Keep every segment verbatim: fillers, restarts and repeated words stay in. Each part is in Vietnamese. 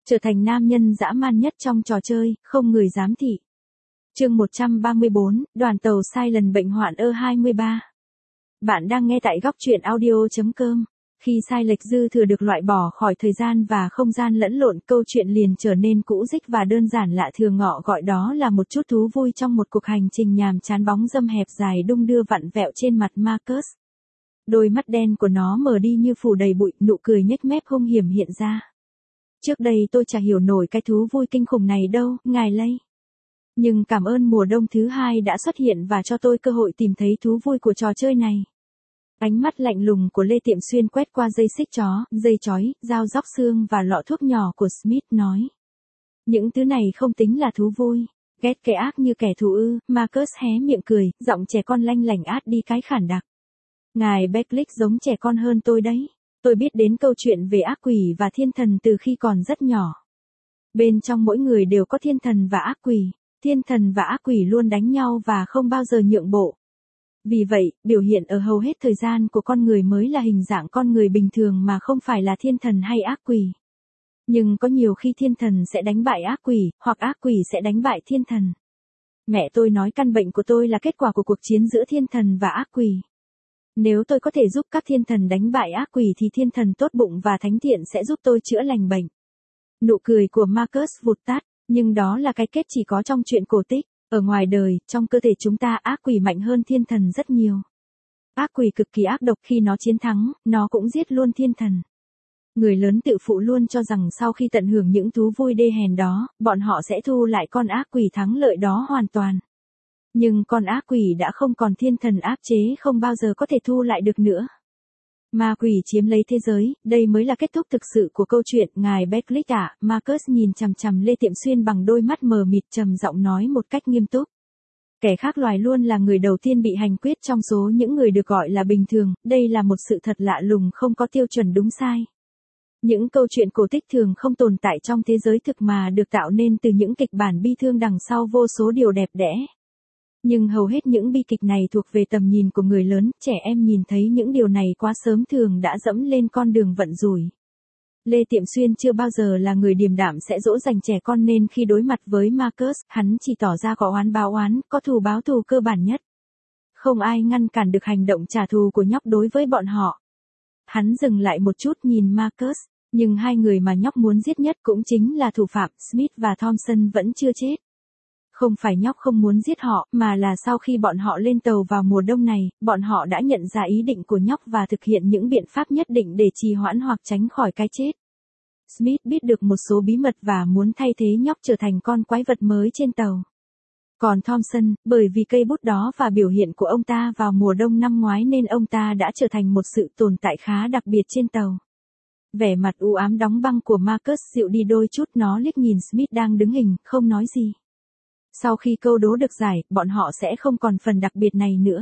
Trở thành nam nhân dã man nhất trong trò chơi, không người dám thị. Chương một trăm ba mươi bốn, đoàn tàu Silent bệnh hoạn ơ hai mươi ba. Bạn đang nghe tại góc truyện audio chấm com. Khi sai lệch dư thừa được loại bỏ khỏi thời gian và không gian lẫn lộn, câu chuyện liền trở nên cũ rích và đơn giản lạ thường, ngọ gọi đó là một chút thú vui trong một cuộc hành trình nhàm chán. Bóng râm hẹp dài đung đưa vặn vẹo trên mặt Marcus. Đôi mắt đen của nó mờ đi như phủ đầy bụi, nụ cười nhếch mép hung hiểm hiện ra. Trước đây tôi chả hiểu nổi cái thú vui kinh khủng này đâu, ngài Lay. Nhưng cảm ơn mùa đông thứ hai đã xuất hiện và cho tôi cơ hội tìm thấy thú vui của trò chơi này. Ánh mắt lạnh lùng của Lê Tiệm Xuyên quét qua dây xích chó, dây chói, dao róc xương và lọ thuốc nhỏ của Smith nói. Những thứ này không tính là thú vui. Ghét kẻ ác như kẻ thù ư, Marcus hé miệng cười, giọng trẻ con lanh lảnh át đi cái khản đặc. Ngài Beckley giống trẻ con hơn tôi đấy. Tôi biết đến câu chuyện về ác quỷ và thiên thần từ khi còn rất nhỏ. Bên trong mỗi người đều có thiên thần và ác quỷ. Thiên thần và ác quỷ luôn đánh nhau và không bao giờ nhượng bộ. Vì vậy, biểu hiện ở hầu hết thời gian của con người mới là hình dạng con người bình thường mà không phải là thiên thần hay ác quỷ. Nhưng có nhiều khi thiên thần sẽ đánh bại ác quỷ, hoặc ác quỷ sẽ đánh bại thiên thần. Mẹ tôi nói căn bệnh của tôi là kết quả của cuộc chiến giữa thiên thần và ác quỷ. Nếu tôi có thể giúp các thiên thần đánh bại ác quỷ thì thiên thần tốt bụng và thánh thiện sẽ giúp tôi chữa lành bệnh. Nụ cười của Marcus vụt tắt, nhưng đó là cái kết chỉ có trong truyện cổ tích. Ở ngoài đời, trong cơ thể chúng ta ác quỷ mạnh hơn thiên thần rất nhiều. Ác quỷ cực kỳ ác độc, khi nó chiến thắng, nó cũng giết luôn thiên thần. Người lớn tự phụ luôn cho rằng sau khi tận hưởng những thú vui đê hèn đó, bọn họ sẽ thu lại con ác quỷ thắng lợi đó hoàn toàn. Nhưng con ác quỷ đã không còn thiên thần áp chế, không bao giờ có thể thu lại được nữa. Ma quỷ chiếm lấy thế giới, đây mới là kết thúc thực sự của câu chuyện. Ngài Beckley ạ, Marcus nhìn chằm chằm Lê Tiệm Xuyên bằng đôi mắt mờ mịt, trầm giọng nói một cách nghiêm túc. Kẻ khác loài luôn là người đầu tiên bị hành quyết trong số những người được gọi là bình thường, đây là một sự thật lạ lùng không có tiêu chuẩn đúng sai. Những câu chuyện cổ tích thường không tồn tại trong thế giới thực mà được tạo nên từ những kịch bản bi thương đằng sau vô số điều đẹp đẽ. Nhưng hầu hết những bi kịch này thuộc về tầm nhìn của người lớn, trẻ em nhìn thấy những điều này quá sớm thường đã dẫm lên con đường vận rủi. Lê Tiệm Xuyên chưa bao giờ là người điềm đạm sẽ dỗ dành trẻ con, nên khi đối mặt với Marcus, hắn chỉ tỏ ra có oán báo oán, có thù báo thù cơ bản nhất. Không ai ngăn cản được hành động trả thù của nhóc đối với bọn họ. Hắn dừng lại một chút nhìn Marcus, nhưng hai người mà nhóc muốn giết nhất cũng chính là thủ phạm, Smith và Thompson vẫn chưa chết. Không phải nhóc không muốn giết họ, mà là sau khi bọn họ lên tàu vào mùa đông này, bọn họ đã nhận ra ý định của nhóc và thực hiện những biện pháp nhất định để trì hoãn hoặc tránh khỏi cái chết. Smith biết được một số bí mật và muốn thay thế nhóc trở thành con quái vật mới trên tàu. Còn Thompson, bởi vì cây bút đó và biểu hiện của ông ta vào mùa đông năm ngoái nên ông ta đã trở thành một sự tồn tại khá đặc biệt trên tàu. Vẻ mặt u ám đóng băng của Marcus dịu đi đôi chút, nó liếc nhìn Smith đang đứng hình, không nói gì. Sau khi câu đố được giải, bọn họ sẽ không còn phần đặc biệt này nữa.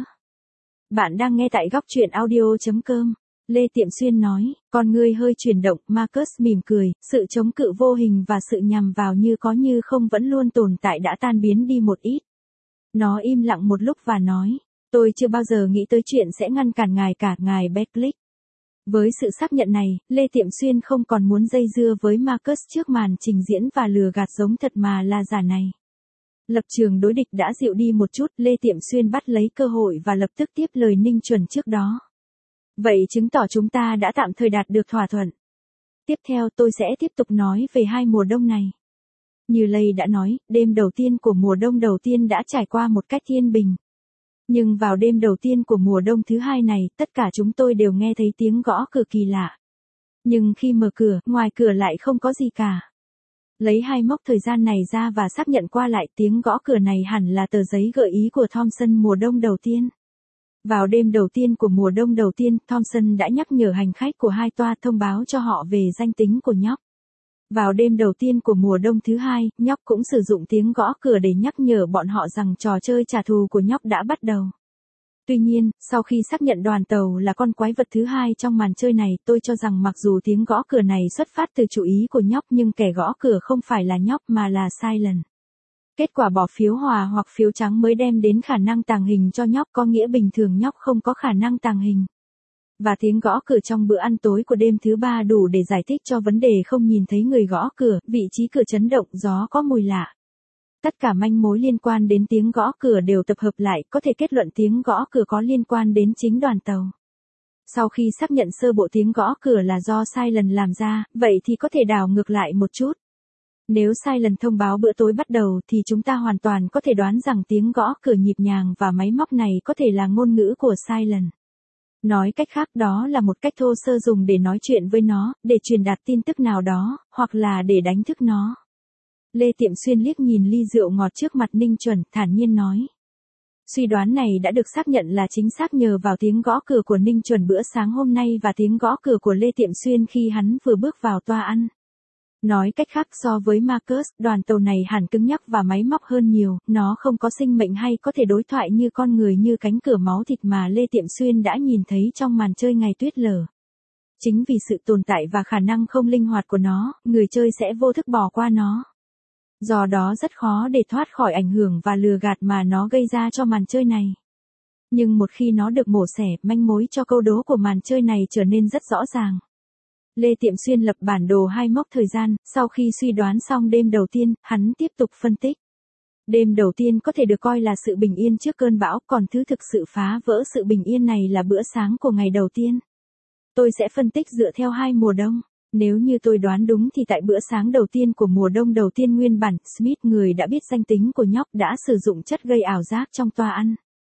Bạn đang nghe tại góc truyện audio chấm com. Lê Tiệm Xuyên nói, con ngươi hơi chuyển động, Marcus mỉm cười, sự chống cự vô hình và sự nhằm vào như có như không vẫn luôn tồn tại đã tan biến đi một ít. Nó im lặng một lúc và nói, tôi chưa bao giờ nghĩ tới chuyện sẽ ngăn cản ngài cả, ngài Beckley. Với sự xác nhận này, Lê Tiệm Xuyên không còn muốn dây dưa với Marcus trước màn trình diễn và lừa gạt giống thật mà là giả này. Lập trường đối địch đã dịu đi một chút, Lê Tiệm Xuyên bắt lấy cơ hội và lập tức tiếp lời ninh chuẩn trước đó. Vậy chứng tỏ chúng ta đã tạm thời đạt được thỏa thuận. Tiếp theo tôi sẽ tiếp tục nói về hai mùa đông này. Như Lay đã nói, đêm đầu tiên của mùa đông đầu tiên đã trải qua một cách yên bình. Nhưng vào đêm đầu tiên của mùa đông thứ hai này, tất cả chúng tôi đều nghe thấy tiếng gõ cửa kỳ lạ. Nhưng khi mở cửa, ngoài cửa lại không có gì cả. Lấy hai mốc thời gian này ra và xác nhận qua lại, tiếng gõ cửa này hẳn là tờ giấy gợi ý của Thompson mùa đông đầu tiên. Vào đêm đầu tiên của mùa đông đầu tiên, Thompson đã nhắc nhở hành khách của hai toa thông báo cho họ về danh tính của nhóc. Vào đêm đầu tiên của mùa đông thứ hai, nhóc cũng sử dụng tiếng gõ cửa để nhắc nhở bọn họ rằng trò chơi trả thù của nhóc đã bắt đầu. Tuy nhiên, sau khi xác nhận đoàn tàu là con quái vật thứ hai trong màn chơi này, tôi cho rằng mặc dù tiếng gõ cửa này xuất phát từ chủ ý của nhóc nhưng kẻ gõ cửa không phải là nhóc mà là Silent. Kết quả bỏ phiếu hòa hoặc phiếu trắng mới đem đến khả năng tàng hình cho nhóc, có nghĩa bình thường nhóc không có khả năng tàng hình. Và tiếng gõ cửa trong bữa ăn tối của đêm thứ ba đủ để giải thích cho vấn đề không nhìn thấy người gõ cửa, vị trí cửa chấn động, gió có mùi lạ. Tất cả manh mối liên quan đến tiếng gõ cửa đều tập hợp lại, có thể kết luận tiếng gõ cửa có liên quan đến chính đoàn tàu. Sau khi xác nhận sơ bộ tiếng gõ cửa là do Silent làm ra, vậy thì có thể đảo ngược lại một chút. Nếu Silent thông báo bữa tối bắt đầu thì chúng ta hoàn toàn có thể đoán rằng tiếng gõ cửa nhịp nhàng và máy móc này có thể là ngôn ngữ của Silent. Nói cách khác, đó là một cách thô sơ dùng để nói chuyện với nó, để truyền đạt tin tức nào đó, hoặc là để đánh thức nó. Lê Tiệm Xuyên liếc nhìn ly rượu ngọt trước mặt Ninh Chuẩn, thản nhiên nói. Suy đoán này đã được xác nhận là chính xác nhờ vào tiếng gõ cửa của Ninh Chuẩn bữa sáng hôm nay và tiếng gõ cửa của Lê Tiệm Xuyên khi hắn vừa bước vào toa ăn. Nói cách khác, so với Marcus, đoàn tàu này hẳn cứng nhắc và máy móc hơn nhiều, nó không có sinh mệnh hay có thể đối thoại như con người như cánh cửa máu thịt mà Lê Tiệm Xuyên đã nhìn thấy trong màn chơi ngày tuyết lở. Chính vì sự tồn tại và khả năng không linh hoạt của nó, người chơi sẽ vô thức bỏ qua nó. Do đó rất khó để thoát khỏi ảnh hưởng và lừa gạt mà nó gây ra cho màn chơi này. Nhưng một khi nó được mổ xẻ, manh mối cho câu đố của màn chơi này trở nên rất rõ ràng. Lê Tiệm Xuyên lập bản đồ hai mốc thời gian, sau khi suy đoán xong đêm đầu tiên, hắn tiếp tục phân tích. Đêm đầu tiên có thể được coi là sự bình yên trước cơn bão, còn thứ thực sự phá vỡ sự bình yên này là bữa sáng của ngày đầu tiên. Tôi sẽ phân tích dựa theo hai mùa đông. Nếu như tôi đoán đúng thì tại bữa sáng đầu tiên của mùa đông đầu tiên nguyên bản, Smith, người đã biết danh tính của nhóc, đã sử dụng chất gây ảo giác trong toa ăn.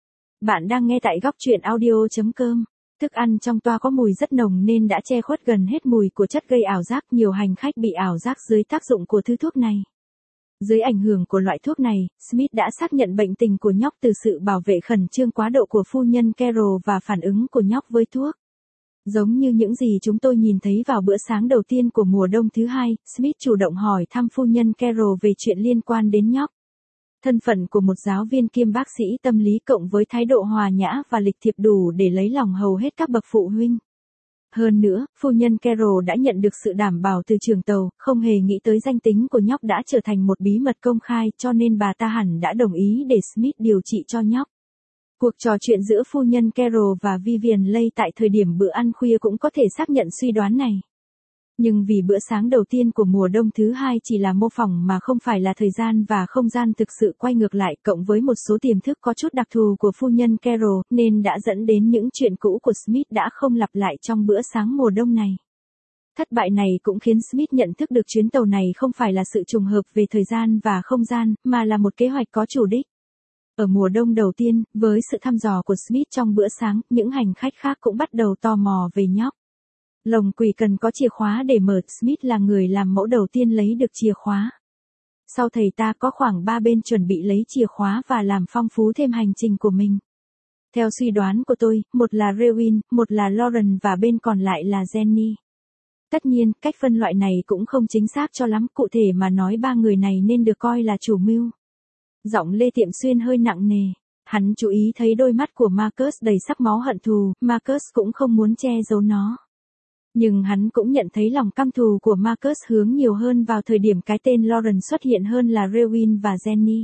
Bạn đang nghe tại góc truyện audio chấm com. Thức ăn trong toa có mùi rất nồng nên đã che khuất gần hết mùi của chất gây ảo giác, nhiều hành khách bị ảo giác dưới tác dụng của thứ thuốc này. Dưới ảnh hưởng của loại thuốc này, Smith đã xác nhận bệnh tình của nhóc từ sự bảo vệ khẩn trương quá độ của phu nhân Carroll và phản ứng của nhóc với thuốc. Giống như những gì chúng tôi nhìn thấy vào bữa sáng đầu tiên của mùa đông thứ hai, Smith chủ động hỏi thăm phu nhân Carroll về chuyện liên quan đến nhóc. Thân phận của một giáo viên kiêm bác sĩ tâm lý cộng với thái độ hòa nhã và lịch thiệp đủ để lấy lòng hầu hết các bậc phụ huynh. Hơn nữa, phu nhân Carroll đã nhận được sự đảm bảo từ trường tàu, không hề nghĩ tới danh tính của nhóc đã trở thành một bí mật công khai, cho nên bà ta hẳn đã đồng ý để Smith điều trị cho nhóc. Cuộc trò chuyện giữa phu nhân Carroll và Vivian Leigh tại thời điểm bữa ăn khuya cũng có thể xác nhận suy đoán này. Nhưng vì bữa sáng đầu tiên của mùa đông thứ hai chỉ là mô phỏng mà không phải là thời gian và không gian thực sự quay ngược lại, cộng với một số tiềm thức có chút đặc thù của phu nhân Carroll, nên đã dẫn đến những chuyện cũ của Smith đã không lặp lại trong bữa sáng mùa đông này. Thất bại này cũng khiến Smith nhận thức được chuyến tàu này không phải là sự trùng hợp về thời gian và không gian, mà là một kế hoạch có chủ đích. Ở mùa đông đầu tiên, với sự thăm dò của Smith trong bữa sáng, những hành khách khác cũng bắt đầu tò mò về nhóc. Lồng quỷ cần có chìa khóa để mở, Smith là người làm mẫu đầu tiên lấy được chìa khóa. Sau thầy ta có khoảng ba bên chuẩn bị lấy chìa khóa và làm phong phú thêm hành trình của mình. Theo suy đoán của tôi, một là Rewin, một là Lauren và bên còn lại là Jenny. Tất nhiên, cách phân loại này cũng không chính xác cho lắm, cụ thể mà nói ba người này nên được coi là chủ mưu. Giọng Lê Tiệm Xuyên hơi nặng nề. Hắn chú ý thấy đôi mắt của Marcus đầy sắc máu hận thù, Marcus cũng không muốn che giấu nó. Nhưng hắn cũng nhận thấy lòng căm thù của Marcus hướng nhiều hơn vào thời điểm cái tên Lauren xuất hiện hơn là Rewin và Jenny.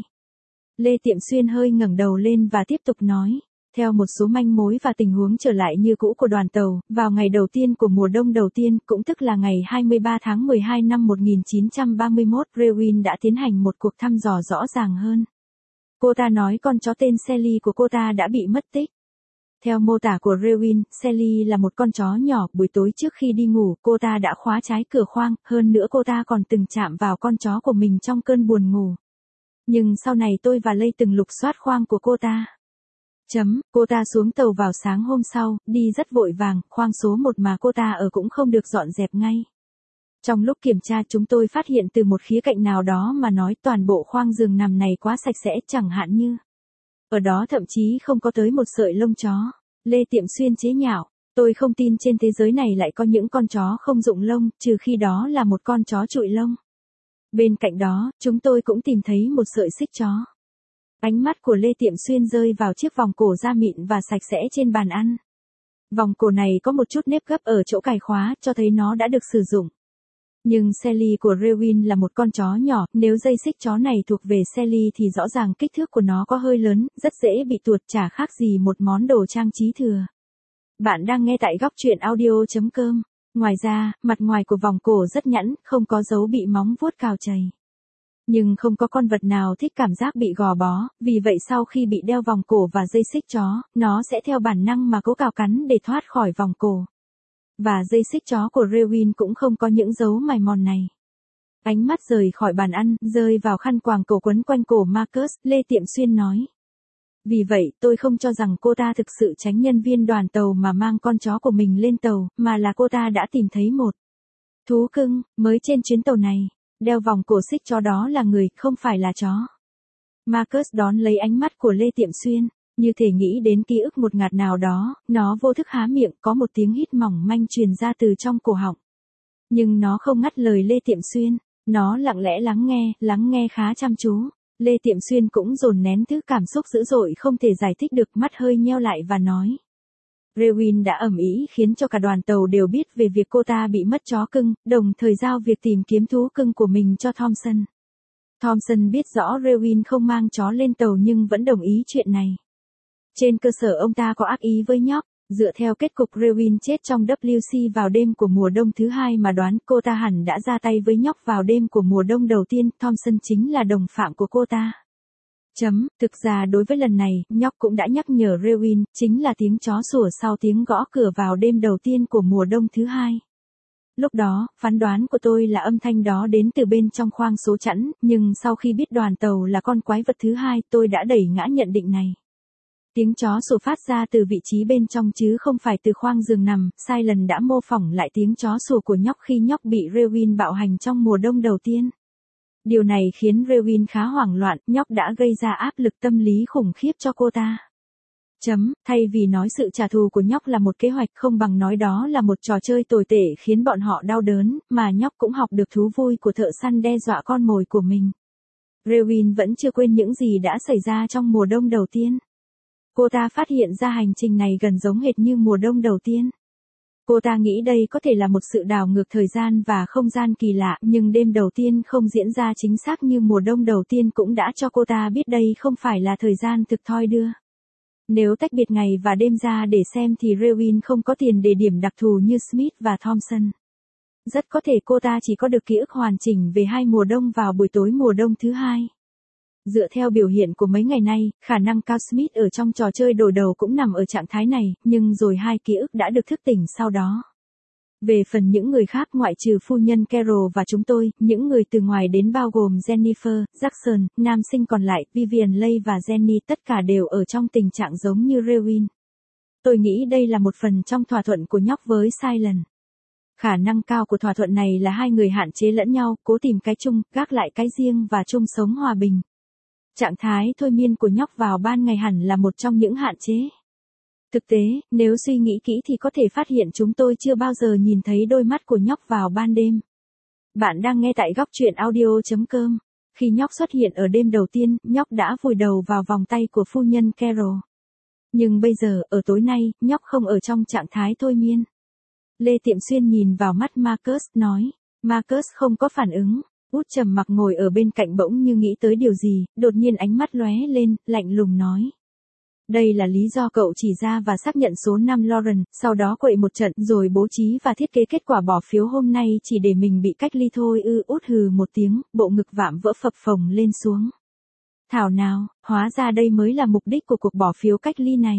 Lê Tiệm Xuyên hơi ngẩng đầu lên và tiếp tục nói. Theo một số manh mối và tình huống trở lại như cũ của đoàn tàu, vào ngày đầu tiên của mùa đông đầu tiên, cũng tức là ngày hai mươi ba tháng mười hai năm một nghìn chín trăm ba mươi mốt, Rewin đã tiến hành một cuộc thăm dò rõ ràng hơn. Cô ta nói con chó tên Sally của cô ta đã bị mất tích. Theo mô tả của Rewin, Sally là một con chó nhỏ, buổi tối trước khi đi ngủ, cô ta đã khóa trái cửa khoang, hơn nữa cô ta còn từng chạm vào con chó của mình trong cơn buồn ngủ. Nhưng sau này tôi và Lây từng lục soát khoang của cô ta. Chấm, cô ta xuống tàu vào sáng hôm sau, đi rất vội vàng, khoang số một mà cô ta ở cũng không được dọn dẹp ngay. Trong lúc kiểm tra chúng tôi phát hiện từ một khía cạnh nào đó mà nói toàn bộ khoang giường nằm này quá sạch sẽ, chẳng hạn như. Ở đó thậm chí không có tới một sợi lông chó. Lê Tiệm Xuyên chế nhạo, tôi không tin trên thế giới này lại có những con chó không rụng lông, trừ khi đó là một con chó trụi lông. Bên cạnh đó, chúng tôi cũng tìm thấy một sợi xích chó. Ánh mắt của Lê Tiệm Xuyên rơi vào chiếc vòng cổ da mịn và sạch sẽ trên bàn ăn. Vòng cổ này có một chút nếp gấp ở chỗ cài khóa, cho thấy nó đã được sử dụng. Nhưng Sally của Rewin là một con chó nhỏ, nếu dây xích chó này thuộc về Sally thì rõ ràng kích thước của nó có hơi lớn, rất dễ bị tuột, chả khác gì một món đồ trang trí thừa. Bạn đang nghe tại góc truyện audio chấm com. Ngoài ra, mặt ngoài của vòng cổ rất nhẵn, không có dấu bị móng vuốt cào chày. Nhưng không có con vật nào thích cảm giác bị gò bó, vì vậy sau khi bị đeo vòng cổ và dây xích chó, nó sẽ theo bản năng mà cố cào cắn để thoát khỏi vòng cổ. Và dây xích chó của Rewin cũng không có những dấu mài mòn này. Ánh mắt rời khỏi bàn ăn, rơi vào khăn quàng cổ quấn quanh cổ Marcus, Lê Tiệm Xuyên nói. Vì vậy, tôi không cho rằng cô ta thực sự tránh nhân viên đoàn tàu mà mang con chó của mình lên tàu, mà là cô ta đã tìm thấy một thú cưng, mới trên chuyến tàu này. Đeo vòng cổ xích chó đó là người, không phải là chó. Marcus đón lấy ánh mắt của Lê Tiệm Xuyên, như thể nghĩ đến ký ức một ngạt nào đó, nó vô thức há miệng, có một tiếng hít mỏng manh truyền ra từ trong cổ họng. Nhưng nó không ngắt lời Lê Tiệm Xuyên, nó lặng lẽ lắng nghe, lắng nghe khá chăm chú. Lê Tiệm Xuyên cũng dồn nén thứ cảm xúc dữ dội không thể giải thích được, mắt hơi nheo lại và nói. Rewin đã ầm ĩ khiến cho cả đoàn tàu đều biết về việc cô ta bị mất chó cưng, đồng thời giao việc tìm kiếm thú cưng của mình cho Thompson. Thompson biết rõ Rewin không mang chó lên tàu nhưng vẫn đồng ý chuyện này. Trên cơ sở ông ta có ác ý với nhóc, dựa theo kết cục Rewin chết trong W C vào đêm của mùa đông thứ hai mà đoán cô ta hẳn đã ra tay với nhóc vào đêm của mùa đông đầu tiên, Thompson chính là đồng phạm của cô ta. Chấm, thực ra đối với lần này, nhóc cũng đã nhắc nhở Rewin, chính là tiếng chó sủa sau tiếng gõ cửa vào đêm đầu tiên của mùa đông thứ hai. Lúc đó, phán đoán của tôi là âm thanh đó đến từ bên trong khoang số chẵn, nhưng sau khi biết đoàn tàu là con quái vật thứ hai, tôi đã đẩy ngã nhận định này. Tiếng chó sủa phát ra từ vị trí bên trong chứ không phải từ khoang giường nằm, Silent đã mô phỏng lại tiếng chó sủa của nhóc khi nhóc bị Rewin bạo hành trong mùa đông đầu tiên. Điều này khiến Rewin khá hoảng loạn, nhóc đã gây ra áp lực tâm lý khủng khiếp cho cô ta. Chấm, thay vì nói sự trả thù của nhóc là một kế hoạch, không bằng nói đó là một trò chơi tồi tệ khiến bọn họ đau đớn, mà nhóc cũng học được thú vui của thợ săn đe dọa con mồi của mình. Rewin vẫn chưa quên những gì đã xảy ra trong mùa đông đầu tiên. Cô ta phát hiện ra hành trình này gần giống hệt như mùa đông đầu tiên. Cô ta nghĩ đây có thể là một sự đảo ngược thời gian và không gian kỳ lạ, nhưng đêm đầu tiên không diễn ra chính xác như mùa đông đầu tiên cũng đã cho cô ta biết đây không phải là thời gian thực thoi đưa. Nếu tách biệt ngày và đêm ra để xem thì Rewin không có tiền để điểm đặc thù như Smith và Thompson. Rất có thể cô ta chỉ có được ký ức hoàn chỉnh về hai mùa đông vào buổi tối mùa đông thứ hai. Dựa theo biểu hiện của mấy ngày nay, khả năng cao Smith ở trong trò chơi đổi đầu cũng nằm ở trạng thái này, nhưng rồi hai ký ức đã được thức tỉnh sau đó. Về phần những người khác ngoại trừ phu nhân Carol và chúng tôi, những người từ ngoài đến bao gồm Jennifer, Jackson, nam sinh còn lại, Vivian Leigh và Jenny, tất cả đều ở trong tình trạng giống như Rewin. Tôi nghĩ đây là một phần trong thỏa thuận của nhóc với Silent. Khả năng cao của thỏa thuận này là hai người hạn chế lẫn nhau, cố tìm cái chung, gác lại cái riêng và chung sống hòa bình. Trạng thái thôi miên của nhóc vào ban ngày hẳn là một trong những hạn chế. Thực tế, nếu suy nghĩ kỹ thì có thể phát hiện chúng tôi chưa bao giờ nhìn thấy đôi mắt của nhóc vào ban đêm. Bạn đang nghe tại góc truyện audio chấm com. Khi nhóc xuất hiện ở đêm đầu tiên, nhóc đã vùi đầu vào vòng tay của phu nhân Carol. Nhưng bây giờ, ở tối nay, nhóc không ở trong trạng thái thôi miên. Lê Tiệm Xuyên nhìn vào mắt Marcus, nói. Marcus không có phản ứng. Út trầm mặc ngồi ở bên cạnh bỗng như nghĩ tới điều gì, đột nhiên ánh mắt lóe lên, lạnh lùng nói. Đây là lý do cậu chỉ ra và xác nhận số năm Lauren, sau đó quậy một trận rồi bố trí và thiết kế kết quả bỏ phiếu hôm nay chỉ để mình bị cách ly thôi ư. Út hừ một tiếng, bộ ngực vạm vỡ phập phồng lên xuống. Thảo nào, hóa ra đây mới là mục đích của cuộc bỏ phiếu cách ly này.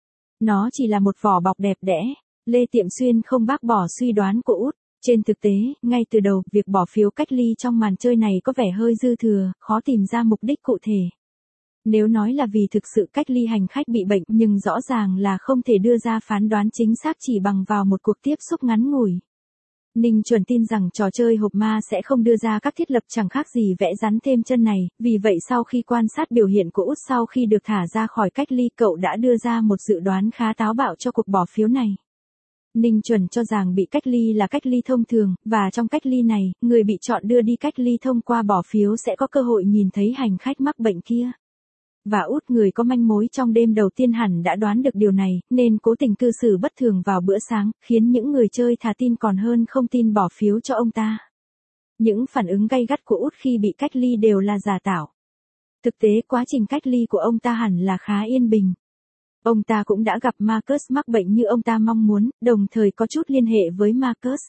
Nó chỉ là một vỏ bọc đẹp đẽ. Lê Tiệm Xuyên không bác bỏ suy đoán của Út. Trên thực tế, ngay từ đầu, việc bỏ phiếu cách ly trong màn chơi này có vẻ hơi dư thừa, khó tìm ra mục đích cụ thể. Nếu nói là vì thực sự cách ly hành khách bị bệnh, nhưng rõ ràng là không thể đưa ra phán đoán chính xác chỉ bằng vào một cuộc tiếp xúc ngắn ngủi. Ninh Chuẩn tin rằng trò chơi hộp ma sẽ không đưa ra các thiết lập chẳng khác gì vẽ rắn thêm chân này, vì vậy sau khi quan sát biểu hiện của Út sau khi được thả ra khỏi cách ly, cậu đã đưa ra một dự đoán khá táo bạo cho cuộc bỏ phiếu này. Ninh Chuẩn cho rằng bị cách ly là cách ly thông thường, và trong cách ly này, người bị chọn đưa đi cách ly thông qua bỏ phiếu sẽ có cơ hội nhìn thấy hành khách mắc bệnh kia. Và Út, người có manh mối trong đêm đầu tiên, hẳn đã đoán được điều này, nên cố tình cư xử bất thường vào bữa sáng, khiến những người chơi thà tin còn hơn không tin bỏ phiếu cho ông ta. Những phản ứng gay gắt của Út khi bị cách ly đều là giả tạo. Thực tế quá trình cách ly của ông ta hẳn là khá yên bình. Ông ta cũng đã gặp Marcus mắc bệnh như ông ta mong muốn, đồng thời có chút liên hệ với Marcus.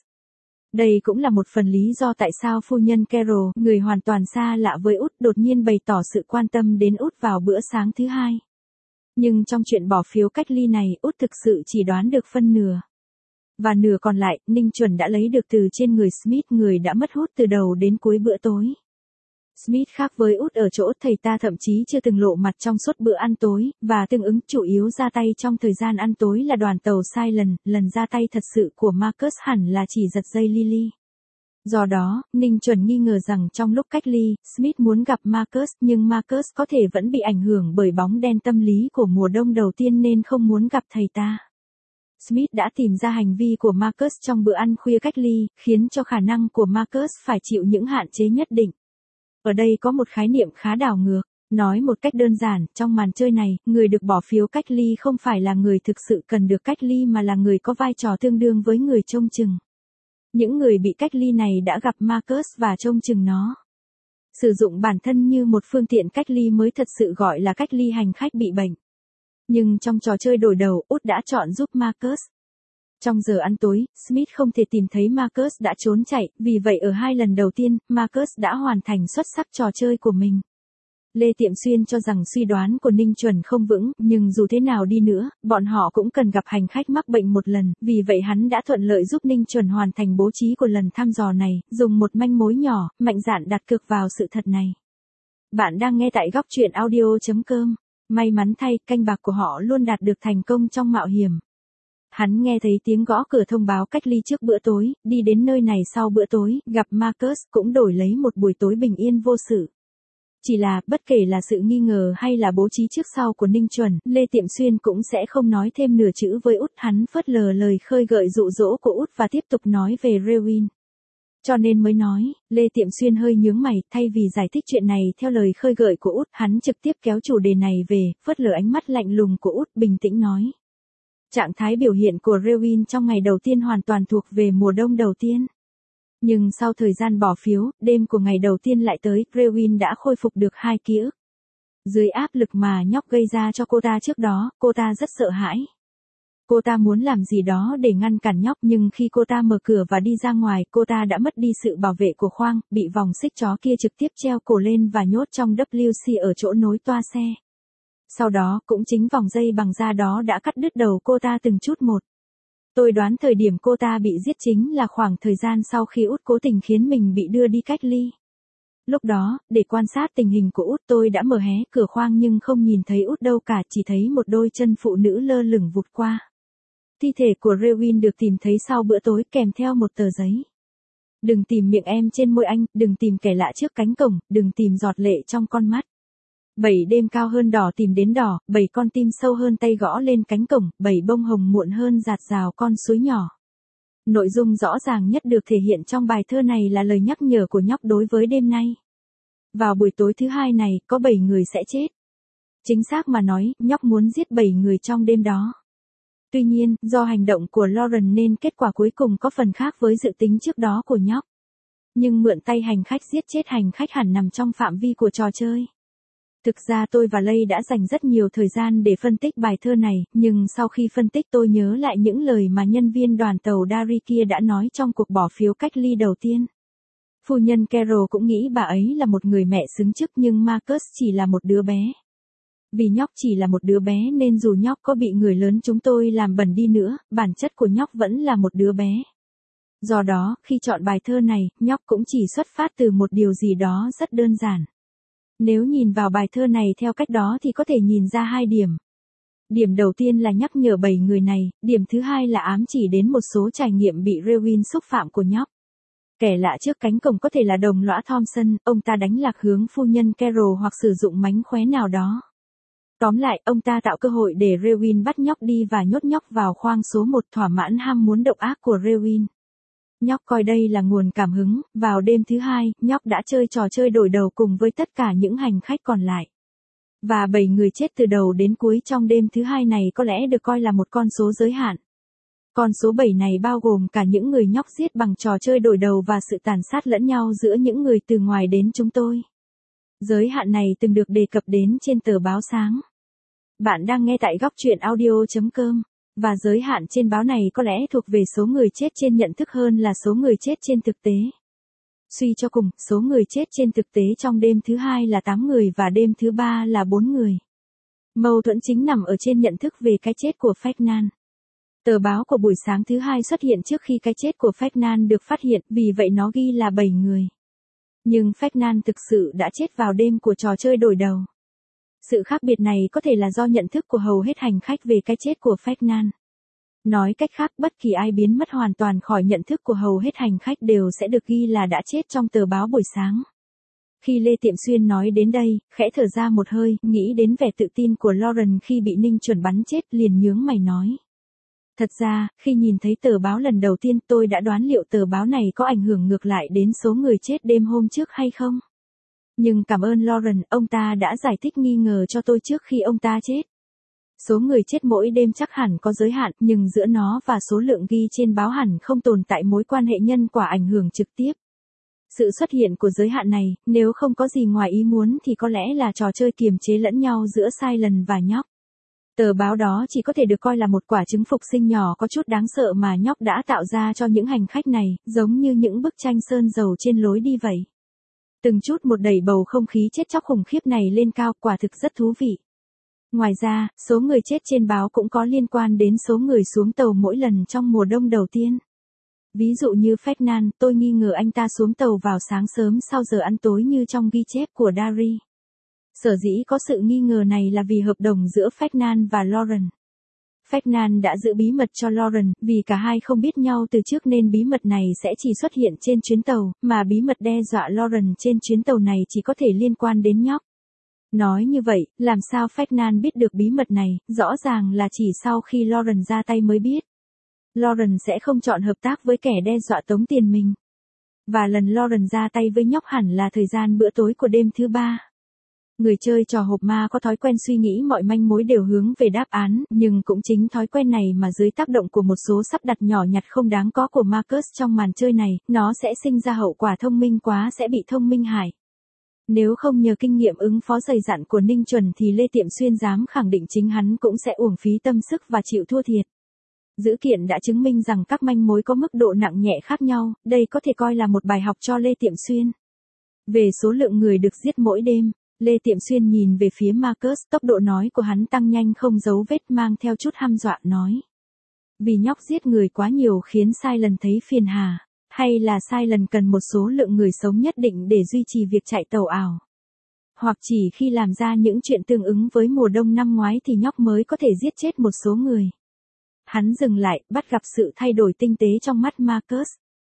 Đây cũng là một phần lý do tại sao phu nhân Carol, người hoàn toàn xa lạ với Út, đột nhiên bày tỏ sự quan tâm đến Út vào bữa sáng thứ hai. Nhưng trong chuyện bỏ phiếu cách ly này, Út thực sự chỉ đoán được phân nửa. Và nửa còn lại, Ninh Chuẩn đã lấy được từ trên người Smith, người đã mất hút từ đầu đến cuối bữa tối. Smith khác với Út ở chỗ thầy ta thậm chí chưa từng lộ mặt trong suốt bữa ăn tối, và tương ứng chủ yếu ra tay trong thời gian ăn tối là đoàn tàu Silent, lần ra tay thật sự của Marcus hẳn là chỉ giật dây Lily. Do đó, Ninh Chuẩn nghi ngờ rằng trong lúc cách ly, Smith muốn gặp Marcus, nhưng Marcus có thể vẫn bị ảnh hưởng bởi bóng đen tâm lý của mùa đông đầu tiên nên không muốn gặp thầy ta. Smith đã tìm ra hành vi của Marcus trong bữa ăn khuya cách ly, khiến cho khả năng của Marcus phải chịu những hạn chế nhất định. Ở đây có một khái niệm khá đảo ngược. Nói một cách đơn giản, trong màn chơi này, người được bỏ phiếu cách ly không phải là người thực sự cần được cách ly mà là người có vai trò tương đương với người trông chừng. Những người bị cách ly này đã gặp Marcus và trông chừng nó. Sử dụng bản thân như một phương tiện cách ly mới thật sự gọi là cách ly hành khách bị bệnh. Nhưng trong trò chơi đổi đầu, Út đã chọn giúp Marcus. Trong giờ ăn tối, Smith không thể tìm thấy Marcus đã trốn chạy, vì vậy ở hai lần đầu tiên, Marcus đã hoàn thành xuất sắc trò chơi của mình. Lê Tiệm Xuyên cho rằng suy đoán của Ninh Chuẩn không vững, nhưng dù thế nào đi nữa, bọn họ cũng cần gặp hành khách mắc bệnh một lần, vì vậy hắn đã thuận lợi giúp Ninh Chuẩn hoàn thành bố trí của lần thăm dò này, dùng một manh mối nhỏ, mạnh dạn đặt cược vào sự thật này. Bạn đang nghe tại góc truyện audio chấm com. May mắn thay, canh bạc của họ luôn đạt được thành công trong mạo hiểm. Hắn nghe thấy tiếng gõ cửa thông báo cách ly trước bữa tối, đi đến nơi này sau bữa tối, gặp Marcus, cũng đổi lấy một buổi tối bình yên vô sự. Chỉ là, bất kể là sự nghi ngờ hay là bố trí trước sau của Ninh Chuẩn, Lê Tiệm Xuyên cũng sẽ không nói thêm nửa chữ với Út, hắn phớt lờ lời khơi gợi dụ dỗ của Út và tiếp tục nói về Rewin. Cho nên mới nói, Lê Tiệm Xuyên hơi nhướng mày, thay vì giải thích chuyện này theo lời khơi gợi của Út, hắn trực tiếp kéo chủ đề này về, phớt lờ ánh mắt lạnh lùng của Út, bình tĩnh nói. Trạng thái biểu hiện của Rewin trong ngày đầu tiên hoàn toàn thuộc về mùa đông đầu tiên. Nhưng sau thời gian bỏ phiếu, đêm của ngày đầu tiên lại tới, Rewin đã khôi phục được hai ký ức. Dưới áp lực mà nhóc gây ra cho cô ta trước đó, cô ta rất sợ hãi. Cô ta muốn làm gì đó để ngăn cản nhóc, nhưng khi cô ta mở cửa và đi ra ngoài, cô ta đã mất đi sự bảo vệ của khoang, bị vòng xích chó kia trực tiếp treo cổ lên và nhốt trong W C ở chỗ nối toa xe. Sau đó, cũng chính vòng dây bằng da đó đã cắt đứt đầu cô ta từng chút một. Tôi đoán thời điểm cô ta bị giết chính là khoảng thời gian sau khi Út cố tình khiến mình bị đưa đi cách ly. Lúc đó, để quan sát tình hình của Út, tôi đã mở hé cửa khoang nhưng không nhìn thấy Út đâu cả, chỉ thấy một đôi chân phụ nữ lơ lửng vụt qua. Thi thể của Rewin được tìm thấy sau bữa tối kèm theo một tờ giấy. Đừng tìm miệng em trên môi anh, đừng tìm kẻ lạ trước cánh cổng, đừng tìm giọt lệ trong con mắt. Bảy đêm cao hơn đỏ tìm đến đỏ, bảy con tim sâu hơn tay gõ lên cánh cổng, bảy bông hồng muộn hơn dạt dào con suối nhỏ. Nội dung rõ ràng nhất được thể hiện trong bài thơ này là lời nhắc nhở của nhóc đối với đêm nay. Vào buổi tối thứ hai này, có bảy người sẽ chết. Chính xác mà nói, nhóc muốn giết bảy người trong đêm đó. Tuy nhiên, do hành động của Lauren nên kết quả cuối cùng có phần khác với dự tính trước đó của nhóc. Nhưng mượn tay hành khách giết chết hành khách hẳn nằm trong phạm vi của trò chơi. Thực ra tôi và Lay đã dành rất nhiều thời gian để phân tích bài thơ này, nhưng sau khi phân tích tôi nhớ lại những lời mà nhân viên đoàn tàu Dari kia đã nói trong cuộc bỏ phiếu cách ly đầu tiên. Phu nhân Carol cũng nghĩ bà ấy là một người mẹ xứng chức nhưng Marcus chỉ là một đứa bé. Vì nhóc chỉ là một đứa bé nên dù nhóc có bị người lớn chúng tôi làm bẩn đi nữa, bản chất của nhóc vẫn là một đứa bé. Do đó, khi chọn bài thơ này, nhóc cũng chỉ xuất phát từ một điều gì đó rất đơn giản. Nếu nhìn vào bài thơ này theo cách đó thì có thể nhìn ra hai điểm. Điểm đầu tiên là nhắc nhở bảy người này, điểm thứ hai là ám chỉ đến một số trải nghiệm bị Rewin xúc phạm của nhóc. Kẻ lạ trước cánh cổng có thể là đồng lõa Thompson, ông ta đánh lạc hướng phu nhân Carol hoặc sử dụng mánh khóe nào đó. Tóm lại, ông ta tạo cơ hội để Rewin bắt nhóc đi và nhốt nhóc vào khoang số một, thỏa mãn ham muốn độc ác của Rewin. Nhóc coi đây là nguồn cảm hứng, vào đêm thứ hai, nhóc đã chơi trò chơi đổi đầu cùng với tất cả những hành khách còn lại. Và bảy người chết từ đầu đến cuối trong đêm thứ hai này có lẽ được coi là một con số giới hạn. Con số bảy này bao gồm cả những người nhóc giết bằng trò chơi đổi đầu và sự tàn sát lẫn nhau giữa những người từ ngoài đến chúng tôi. Giới hạn này từng được đề cập đến trên tờ báo sáng. Bạn đang nghe tại góc truyện audio chấm com, và giới hạn trên báo này có lẽ thuộc về số người chết trên nhận thức hơn là số người chết trên thực tế. Suy cho cùng, số người chết trên thực tế trong đêm thứ hai là tám người và đêm thứ ba là bốn người. Mâu thuẫn chính nằm ở trên nhận thức về cái chết của Ferdinand. Tờ báo của buổi sáng thứ hai xuất hiện trước khi cái chết của Ferdinand được phát hiện, vì vậy nó ghi là bảy người. Nhưng Ferdinand thực sự đã chết vào đêm của trò chơi đổi đầu. Sự khác biệt này có thể là do nhận thức của hầu hết hành khách về cái chết của Ferdinand. Nói cách khác, bất kỳ ai biến mất hoàn toàn khỏi nhận thức của hầu hết hành khách đều sẽ được ghi là đã chết trong tờ báo buổi sáng. Khi Lê Tiệm Xuyên nói đến đây, khẽ thở ra một hơi, nghĩ đến vẻ tự tin của Lauren khi bị Ninh Chuẩn bắn chết, liền nhướng mày nói. Thật ra, khi nhìn thấy tờ báo lần đầu tiên tôi đã đoán liệu tờ báo này có ảnh hưởng ngược lại đến số người chết đêm hôm trước hay không. Nhưng cảm ơn Lauren, ông ta đã giải thích nghi ngờ cho tôi trước khi ông ta chết. Số người chết mỗi đêm chắc hẳn có giới hạn, nhưng giữa nó và số lượng ghi trên báo hẳn không tồn tại mối quan hệ nhân quả ảnh hưởng trực tiếp. Sự xuất hiện của giới hạn này, nếu không có gì ngoài ý muốn thì có lẽ là trò chơi kiềm chế lẫn nhau giữa Silent và Nhóc. Tờ báo đó chỉ có thể được coi là một quả trứng phục sinh nhỏ có chút đáng sợ mà Nhóc đã tạo ra cho những hành khách này, giống như những bức tranh sơn dầu trên lối đi vậy. Từng chút một đẩy bầu không khí chết chóc khủng khiếp này lên cao, quả thực rất thú vị. Ngoài ra, số người chết trên báo cũng có liên quan đến số người xuống tàu mỗi lần trong mùa đông đầu tiên. Ví dụ như Ferdinand, tôi nghi ngờ anh ta xuống tàu vào sáng sớm sau giờ ăn tối như trong ghi chép của Dari. Sở dĩ có sự nghi ngờ này là vì hợp đồng giữa Ferdinand và Lauren. Ferdinand đã giữ bí mật cho Lauren, vì cả hai không biết nhau từ trước nên bí mật này sẽ chỉ xuất hiện trên chuyến tàu, mà bí mật đe dọa Lauren trên chuyến tàu này chỉ có thể liên quan đến Nhóc. Nói như vậy, làm sao Ferdinand biết được bí mật này, rõ ràng là chỉ sau khi Lauren ra tay mới biết. Lauren sẽ không chọn hợp tác với kẻ đe dọa tống tiền mình. Và lần Lauren ra tay với Nhóc hẳn là thời gian bữa tối của đêm thứ ba. Người chơi trò hộp ma có thói quen suy nghĩ mọi manh mối đều hướng về đáp án, nhưng cũng chính thói quen này mà dưới tác động của một số sắp đặt nhỏ nhặt không đáng có của Marcus trong màn chơi này, nó sẽ sinh ra hậu quả thông minh quá sẽ bị thông minh hại. Nếu không nhờ kinh nghiệm ứng phó dày dặn của Ninh Chuẩn thì Lê Tiệm Xuyên dám khẳng định chính hắn cũng sẽ uổng phí tâm sức và chịu thua thiệt. Dữ kiện đã chứng minh rằng các manh mối có mức độ nặng nhẹ khác nhau, đây có thể coi là một bài học cho Lê Tiệm Xuyên. Về số lượng người được giết mỗi đêm, Lê Tiệm Xuyên nhìn về phía Marcus, tốc độ nói của hắn tăng nhanh không giấu vết mang theo chút hăm dọa nói. Vì Nhóc giết người quá nhiều khiến Silent thấy phiền hà, hay là Silent cần một số lượng người sống nhất định để duy trì việc chạy tàu ảo. Hoặc chỉ khi làm ra những chuyện tương ứng với mùa đông năm ngoái thì Nhóc mới có thể giết chết một số người. Hắn dừng lại, bắt gặp sự thay đổi tinh tế trong mắt Marcus.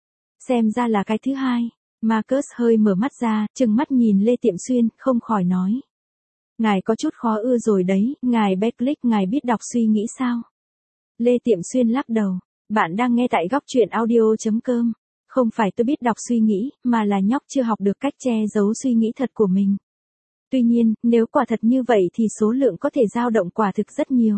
Xem ra là cái thứ hai. Marcus hơi mở mắt ra, trừng mắt nhìn Lê Tiệm Xuyên, không khỏi nói. Ngài có chút khó ưa rồi đấy, ngài Beckley, ngài biết đọc suy nghĩ sao? Lê Tiệm Xuyên lắc đầu. Bạn đang nghe tại góc truyện audio chấm com. Không phải tôi biết đọc suy nghĩ, mà là Nhóc chưa học được cách che giấu suy nghĩ thật của mình. Tuy nhiên, nếu quả thật như vậy thì số lượng có thể dao động quả thực rất nhiều.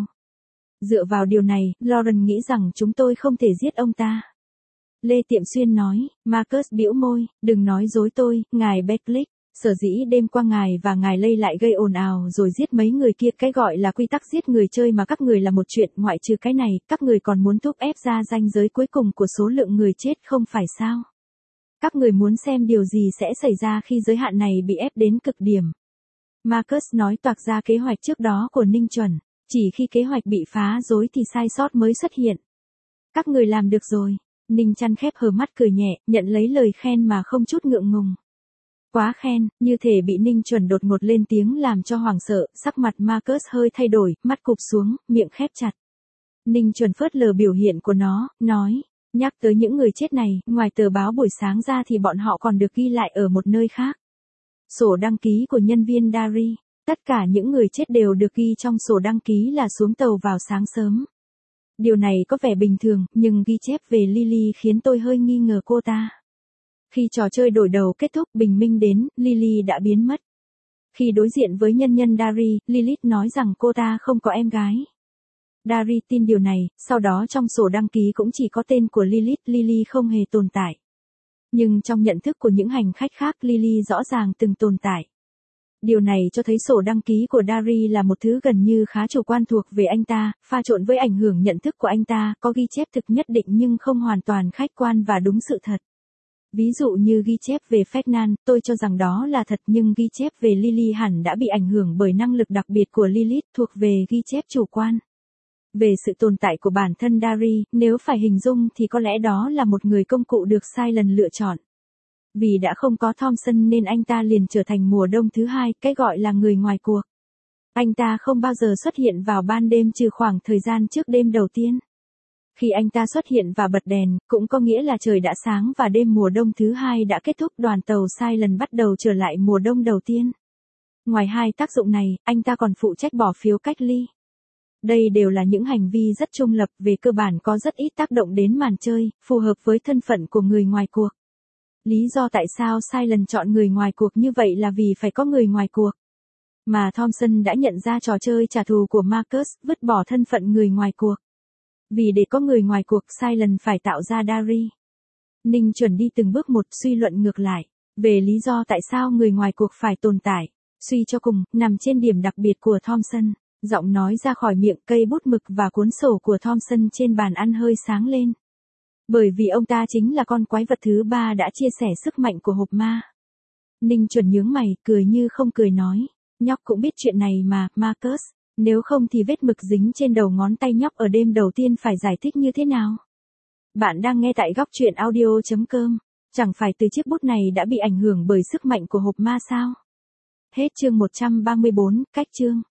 Dựa vào điều này, Lauren nghĩ rằng chúng tôi không thể giết ông ta. Lê Tiệm Xuyên nói, Marcus bĩu môi, đừng nói dối tôi, ngài Beckley. Sở dĩ đêm qua ngài và ngài Lây lại gây ồn ào rồi giết mấy người kia, cái gọi là quy tắc giết người chơi mà các người là một chuyện, ngoại trừ cái này, các người còn muốn thúc ép ra ranh giới cuối cùng của số lượng người chết không phải sao? Các người muốn xem điều gì sẽ xảy ra khi giới hạn này bị ép đến cực điểm. Marcus nói toạc ra kế hoạch trước đó của Ninh Chuẩn, chỉ khi kế hoạch bị phá rối thì sai sót mới xuất hiện. Các người làm được rồi. Ninh chăn khép hờ mắt cười nhẹ, nhận lấy lời khen mà không chút ngượng ngùng. Quá khen, như thể bị Ninh Chuẩn đột ngột lên tiếng làm cho hoảng sợ, sắc mặt Marcus hơi thay đổi, mắt cụp xuống, miệng khép chặt. Ninh Chuẩn phớt lờ biểu hiện của nó, nói, nhắc tới những người chết này, ngoài tờ báo buổi sáng ra thì bọn họ còn được ghi lại ở một nơi khác. Sổ đăng ký của nhân viên Dari, tất cả những người chết đều được ghi trong sổ đăng ký là xuống tàu vào sáng sớm. Điều này có vẻ bình thường, nhưng ghi chép về Lily khiến tôi hơi nghi ngờ cô ta. Khi trò chơi đổi đầu kết thúc, bình minh đến, Lily đã biến mất. Khi đối diện với nhân nhân Dari, Lilith nói rằng cô ta không có em gái. Dari tin điều này, sau đó trong sổ đăng ký cũng chỉ có tên của Lilith, Lily không hề tồn tại. Nhưng trong nhận thức của những hành khách khác, Lily rõ ràng từng tồn tại. Điều này cho thấy sổ đăng ký của Dari là một thứ gần như khá chủ quan thuộc về anh ta, pha trộn với ảnh hưởng nhận thức của anh ta, có ghi chép thực nhất định nhưng không hoàn toàn khách quan và đúng sự thật. Ví dụ như ghi chép về Ferdinand, tôi cho rằng đó là thật nhưng ghi chép về Lily hẳn đã bị ảnh hưởng bởi năng lực đặc biệt của Lilith thuộc về ghi chép chủ quan. Về sự tồn tại của bản thân Dari, nếu phải hình dung thì có lẽ đó là một người công cụ được Silent lựa chọn. Vì đã không có Thompson nên anh ta liền trở thành mùa đông thứ hai, cái gọi là người ngoài cuộc. Anh ta không bao giờ xuất hiện vào ban đêm trừ khoảng thời gian trước đêm đầu tiên. Khi anh ta xuất hiện và bật đèn, cũng có nghĩa là trời đã sáng và đêm mùa đông thứ hai đã kết thúc, đoàn tàu Silent bắt đầu trở lại mùa đông đầu tiên. Ngoài hai tác dụng này, anh ta còn phụ trách bỏ phiếu cách ly. Đây đều là những hành vi rất trung lập, về cơ bản có rất ít tác động đến màn chơi, phù hợp với thân phận của người ngoài cuộc. Lý do tại sao Silent chọn người ngoài cuộc như vậy là vì phải có người ngoài cuộc. Mà Thompson đã nhận ra trò chơi trả thù của Marcus, vứt bỏ thân phận người ngoài cuộc. Vì để có người ngoài cuộc, Silent phải tạo ra Dari. Ninh chuẩn đi từng bước một, suy luận ngược lại. Về lý do tại sao người ngoài cuộc phải tồn tại. Suy cho cùng, nằm trên điểm đặc biệt của Thompson. Giọng nói ra khỏi miệng, cây bút mực và cuốn sổ của Thompson trên bàn ăn hơi sáng lên. Bởi vì ông ta chính là con quái vật thứ ba đã chia sẻ sức mạnh của hộp ma. Ninh chuẩn nhướng mày, cười như không cười nói. Nhóc cũng biết chuyện này mà, Marcus. Nếu không thì vết mực dính trên đầu ngón tay nhóc ở đêm đầu tiên phải giải thích như thế nào? Bạn đang nghe tại góc truyện audio chấm com. Chẳng phải từ chiếc bút này đã bị ảnh hưởng bởi sức mạnh của hộp ma sao? Hết chương một trăm ba mươi bốn, cách chương.